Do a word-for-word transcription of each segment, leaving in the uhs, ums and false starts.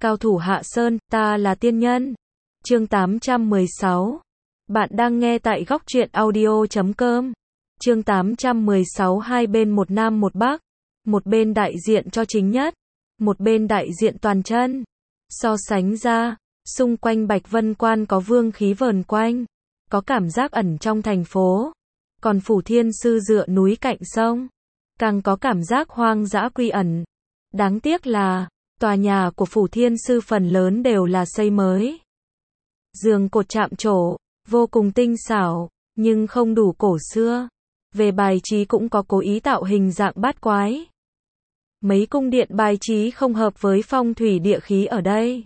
Cao thủ hạ sơn, ta là tiên nhân. Chương tám trăm mười sáu. Bạn đang nghe tại góc truyện audio chấm com. Chương tám trăm mười sáu. Hai bên một nam một bắc, một bên đại diện cho chính nhất, một bên đại diện toàn chân. So sánh ra, xung quanh Bạch Vân Quan có vương khí vờn quanh, có cảm giác ẩn trong thành phố. Còn Phủ Thiên Sư dựa núi cạnh sông, càng có cảm giác hoang dã quy ẩn. Đáng tiếc là, tòa nhà của Phủ Thiên Sư phần lớn đều là xây mới. Giường cột chạm trổ, vô cùng tinh xảo, nhưng không đủ cổ xưa. Về bài trí cũng có cố ý tạo hình dạng bát quái. Mấy cung điện bài trí không hợp với phong thủy địa khí ở đây.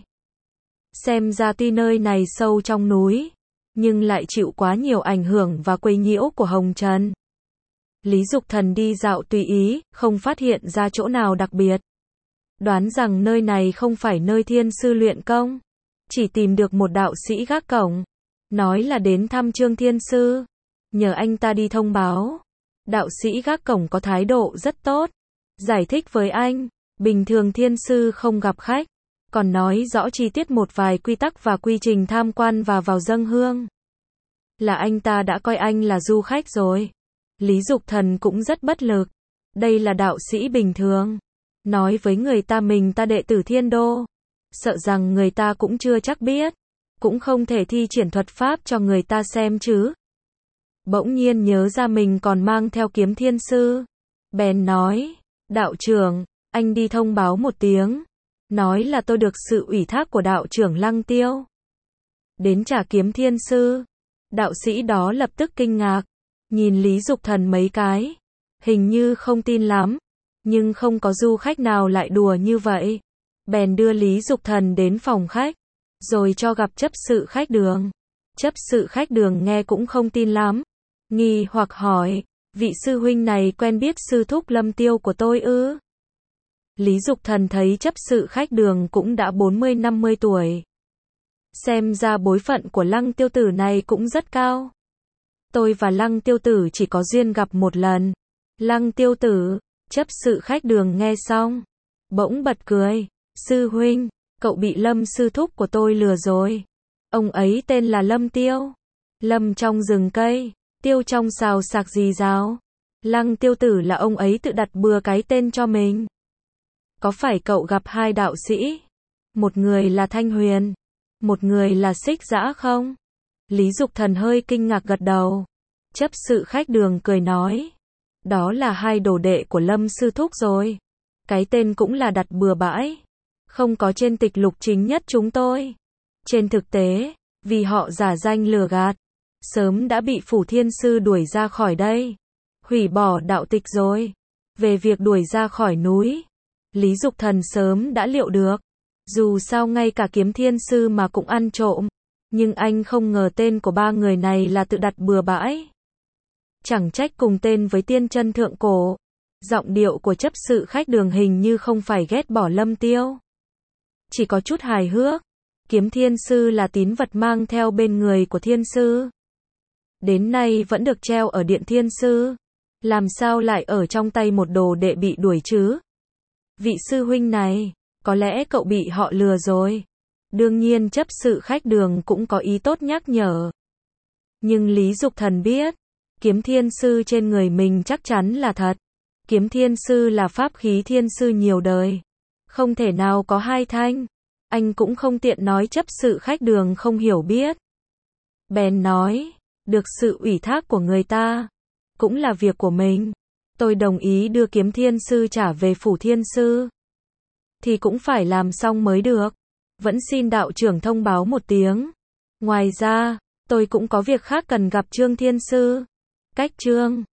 Xem ra tuy nơi này sâu trong núi, nhưng lại chịu quá nhiều ảnh hưởng và quấy nhiễu của hồng trần. Lý Dục Thần đi dạo tùy ý, không phát hiện ra chỗ nào đặc biệt. Đoán rằng nơi này không phải nơi Thiên Sư luyện công. Chỉ tìm được một đạo sĩ gác cổng, nói là đến thăm Trương Thiên Sư, nhờ anh ta đi thông báo. Đạo sĩ gác cổng có thái độ rất tốt, giải thích với anh, bình thường Thiên Sư không gặp khách, còn nói rõ chi tiết một vài quy tắc và quy trình tham quan và vào dâng hương. Là anh ta đã coi anh là du khách rồi. Lý Dục Thần cũng rất bất lực. Đây là đạo sĩ bình thường, nói với người ta mình ta đệ tử Thiên Đô, sợ rằng người ta cũng chưa chắc biết, cũng không thể thi triển thuật pháp cho người ta xem chứ. Bỗng nhiên nhớ ra mình còn mang theo kiếm Thiên Sư, bèn nói, đạo trưởng, anh đi thông báo một tiếng, nói là tôi được sự ủy thác của đạo trưởng Lăng Tiêu đến trả kiếm Thiên Sư. Đạo sĩ đó lập tức kinh ngạc, nhìn Lý Dục Thần mấy cái, hình như không tin lắm, nhưng không có du khách nào lại đùa như vậy. Bèn đưa Lý Dục Thần đến phòng khách, rồi cho gặp chấp sự khách đường. Chấp sự khách đường nghe cũng không tin lắm, nghi hoặc hỏi, vị sư huynh này quen biết sư thúc Lâm Tiêu của tôi ư? Lý Dục Thần thấy chấp sự khách đường cũng đã bốn mươi năm mươi tuổi. Xem ra bối phận của Lăng Tiêu Tử này cũng rất cao. Tôi và Lăng Tiêu Tử chỉ có duyên gặp một lần. Lăng Tiêu Tử, chấp sự khách đường nghe xong, bỗng bật cười. Sư huynh, cậu bị Lâm sư thúc của tôi lừa rồi. Ông ấy tên là Lâm Tiêu. Lâm trong rừng cây, tiêu trong xào sạc gì rào. Lăng Tiêu Tử là ông ấy tự đặt bừa cái tên cho mình. Có phải cậu gặp hai đạo sĩ? Một người là Thanh Huyền, một người là Xích Dã không? Lý Dục Thần hơi kinh ngạc gật đầu. Chấp sự khách đường cười nói, đó là hai đồ đệ của Lâm sư thúc rồi. Cái tên cũng là đặt bừa bãi, không có trên tịch lục chính nhất chúng tôi. Trên thực tế, vì họ giả danh lừa gạt, sớm đã bị Phủ Thiên Sư đuổi ra khỏi đây, hủy bỏ đạo tịch rồi. Về việc đuổi ra khỏi núi, Lý Dục Thần sớm đã liệu được. Dù sao ngay cả kiếm Thiên Sư mà cũng ăn trộm, nhưng anh không ngờ tên của ba người này là tự đặt bừa bãi. Chẳng trách cùng tên với tiên chân thượng cổ. Giọng điệu của chấp sự khách đường hình như không phải ghét bỏ Lâm Tiêu, chỉ có chút hài hước. Kiếm Thiên Sư là tín vật mang theo bên người của Thiên Sư, đến nay vẫn được treo ở điện Thiên Sư, làm sao lại ở trong tay một đồ đệ bị đuổi chứ? Vị sư huynh này, có lẽ cậu bị họ lừa rồi. Đương nhiên chấp sự khách đường cũng có ý tốt nhắc nhở. Nhưng Lý Dục Thần biết, kiếm Thiên Sư trên người mình chắc chắn là thật. Kiếm Thiên Sư là pháp khí Thiên Sư nhiều đời, không thể nào có hai thanh. Anh cũng không tiện nói chấp sự khách đường không hiểu biết. Bèn nói, được sự ủy thác của người ta, cũng là việc của mình. Tôi đồng ý đưa kiếm Thiên Sư trả về Phủ Thiên Sư, thì cũng phải làm xong mới được. Vẫn xin đạo trưởng thông báo một tiếng. Ngoài ra, tôi cũng có việc khác cần gặp Trương Thiên Sư. Cách Trương